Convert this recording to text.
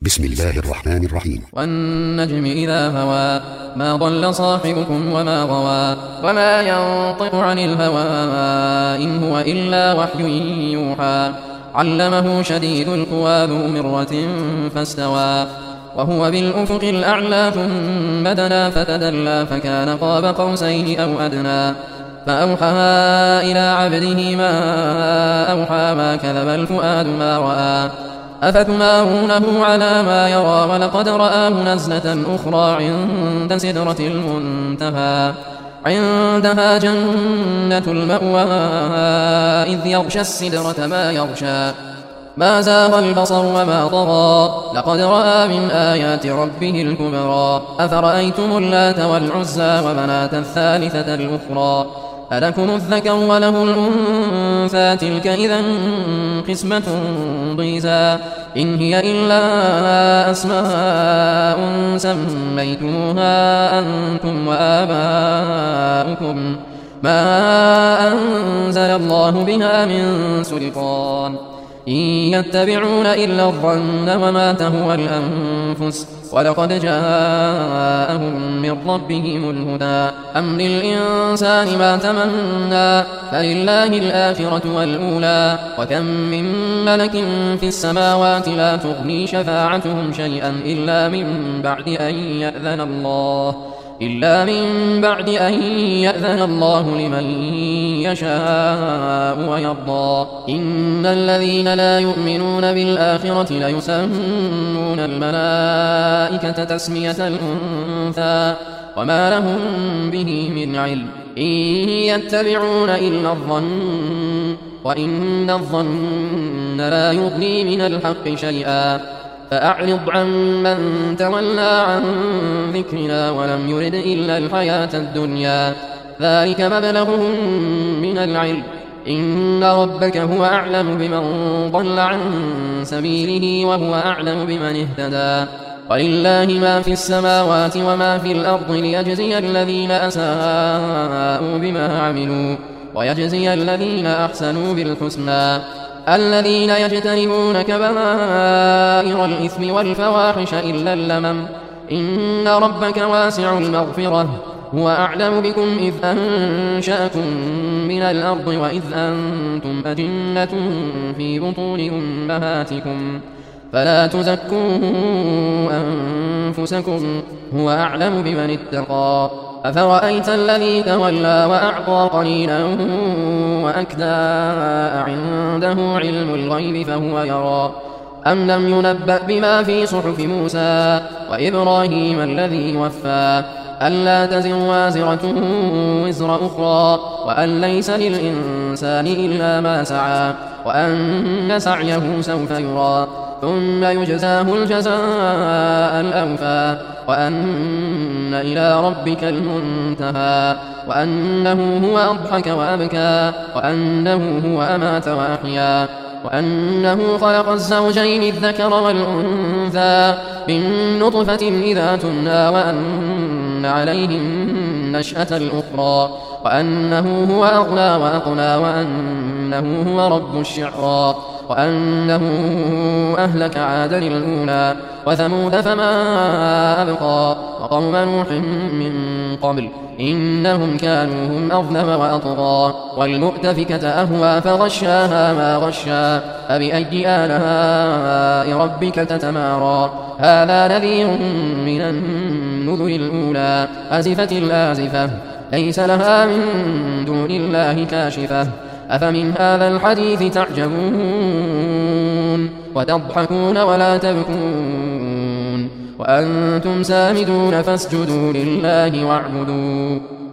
بسم الله الرحمن الرحيم. والنجم إذا هوى ما ضل صاحبكم وما غوى وما ينطق عن الهوى إن هو إلا وحي يوحى علمه شديد القوى ذو مرة فاستوى وهو بالأفق الأعلى ثم دنا فتدلى فكان قاب قوسين أو أدنى فأوحى إلى عبده ما أوحى ما كذب الفؤاد ما رأى أفتمارونه على ما يرى ولقد رآه نزلة أخرى عند سدرة المنتهى عندها جنة المأوى إذ يغشى السدرة ما يغشى ما زاغ البصر وما طغى لقد رأى من آيات ربه الكبرى أفرأيتم اللات والعزى ومناة الثالثة الأخرى ألكم الذكر وله الأنثى تلك إذا قسمة ضيزى إن هي إلا أسماء سميتموها أنتم وآباؤكم ما أنزل الله بها من سلطان إن يتبعون إلا الظن وما تهوى الأنفس ولقد جاءهم من ربهم الهدى أم للإنسان ما تمنى فلله الآخرة والأولى وكم من ملك في السماوات لا تغني شفاعتهم شيئا إلا من بعد أن يأذن الله لمن يشاء ويرضى إن الذين لا يؤمنون بالآخرة ليسمون الملائكة تسمية الأنثى وما لهم به من علم إن يتبعون إلا الظن وإن الظن لا يغني من الحق شيئا فأعرض عن من تولى عن ذكرنا ولم يرد إلا الحياة الدنيا ذلك مبلغهم من العلم إن ربك هو أعلم بمن ضل عن سبيله وهو أعلم بمن اهتدى ولله ما في السماوات وما في الأرض ليجزي الذين أساءوا بما عملوا ويجزي الذين أحسنوا بالحسنى الذين يجتنبون كبائر الإثم والفواحش إلا اللمم إن ربك واسع المغفرة هو أعلم بكم إذ أنشأكم من الأرض وإذ أنتم أجنة في بطون أمهاتكم فلا تزكوا أنفسكم هو أعلم بمن اتقى أفرأيت الذي تولى وأعطى قليلا وأكدى عنده علم الغيب فهو يرى أم لم ينبأ بما في صحف موسى وإبراهيم الذي وفى ألا تزر وازرة وزر أخرى وأن ليس للإنسان إلا ما سعى وأن سعيه سوف يرى ثم يجزاه الجزاء الأوفى وأن إلى ربك المنتهى وأنه هو أضحك وأبكى وأنه هو أمات وأحيا وأنه خلق الزوجين الذكر والأنثى من نطفة إذا تمنى وأن عليه النشأة الأخرى وأنه هو أغنى وأقنى وأنه هو رب الشعرى وأنه أهلك عادا الأولى وثمود فما أبقى وقوم نوح من قبل إنهم كانوا هم أظلم وأطغى والمؤتفكة أهوى فغشاها ما غشا فبأي آلاء ربك تتمارى هذا نذير من النذر الأولى أزفت الآزفة ليس لها من دون الله كاشفة أفمن هذا الحديث تعجبون وتضحكون ولا تبكون وأنتم سامدون فاسجدوا لله واعبدوا